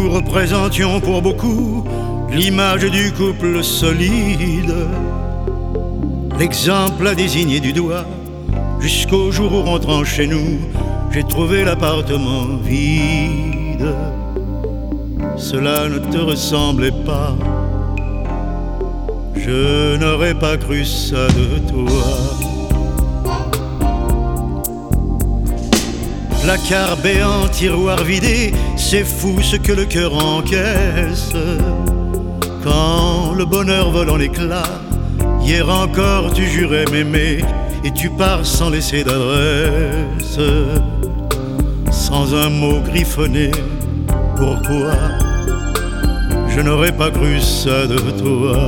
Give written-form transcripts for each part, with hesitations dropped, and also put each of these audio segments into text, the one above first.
Nous représentions pour beaucoup l'image du couple solide, l'exemple à désigner du doigt, jusqu'au jour où rentrant chez nous, j'ai trouvé l'appartement vide. Cela ne te ressemblait pas, je n'aurais pas cru ça de toi. Placard béant, tiroir vidé, c'est fou ce que le cœur encaisse. Quand le bonheur vole en éclats, hier encore tu jurais m'aimer, et tu pars sans laisser d'adresse, sans un mot griffonné. Pourquoi? Je n'aurais pas cru ça de toi.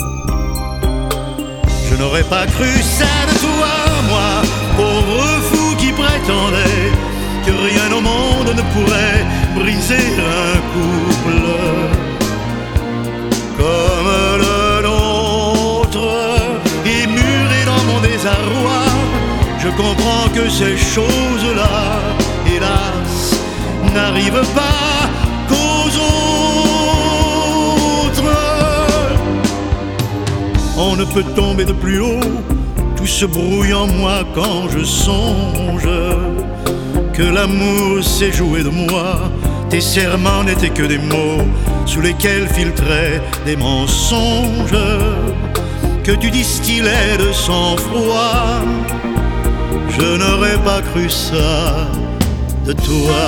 Je n'aurais pas cru ça de toi, moi, pauvre fou qui prétendait que rien au monde ne pourrait briser un couple comme le nôtre. Et muré dans mon désarroi, je comprends que ces choses-là, hélas, n'arrivent pas qu'aux autres. On ne peut tomber de plus haut, tout se brouille en moi quand je songe que l'amour s'est joué de moi. Tes serments n'étaient que des mots sous lesquels filtraient des mensonges que tu distillais de sang-froid. Je n'aurais pas cru ça de toi.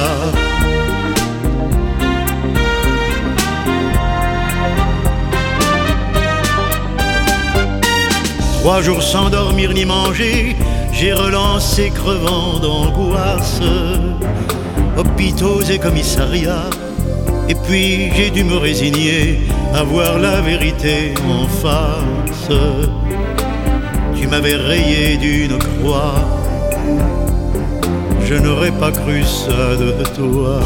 3 jours sans dormir ni manger, j'ai relancé crevant d'angoisse hôpitaux et commissariats. Et puis j'ai dû me résigner à voir la vérité en face. Tu m'avais rayé d'une croix, je n'aurais pas cru ça de toi.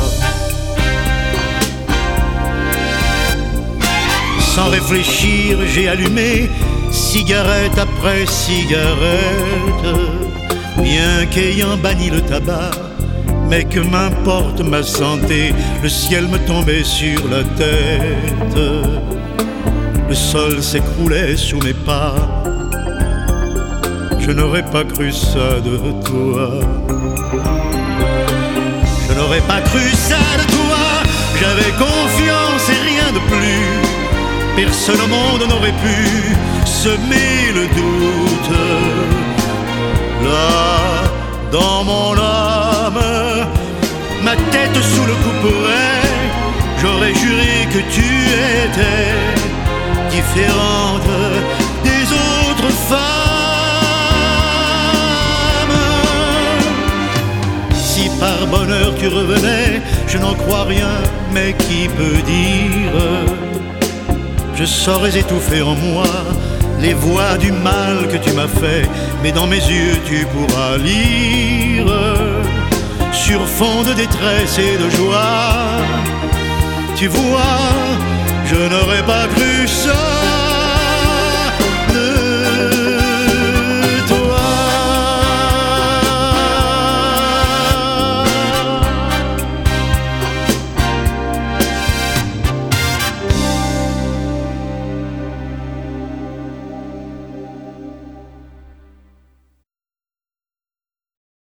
Sans réfléchir, j'ai allumé cigarette après cigarette, bien qu'ayant banni le tabac. Mais que m'importe ma santé, le ciel me tombait sur la tête, le sol s'écroulait sous mes pas. Je n'aurais pas cru ça de toi. Je n'aurais pas cru ça de toi. J'avais confiance et rien de plus. Personne au monde n'aurait pu semer le doute. Là, dans mon âme, ma tête sous le couperet, j'aurais juré que tu étais différente des autres femmes. Si par bonheur tu revenais, je n'en crois rien, mais qui peut dire? Je saurais étouffer en moi les voix du mal que tu m'as fait, mais dans mes yeux tu pourras lire, sur fond de détresse et de joie. Tu vois, je n'aurais pas cru ça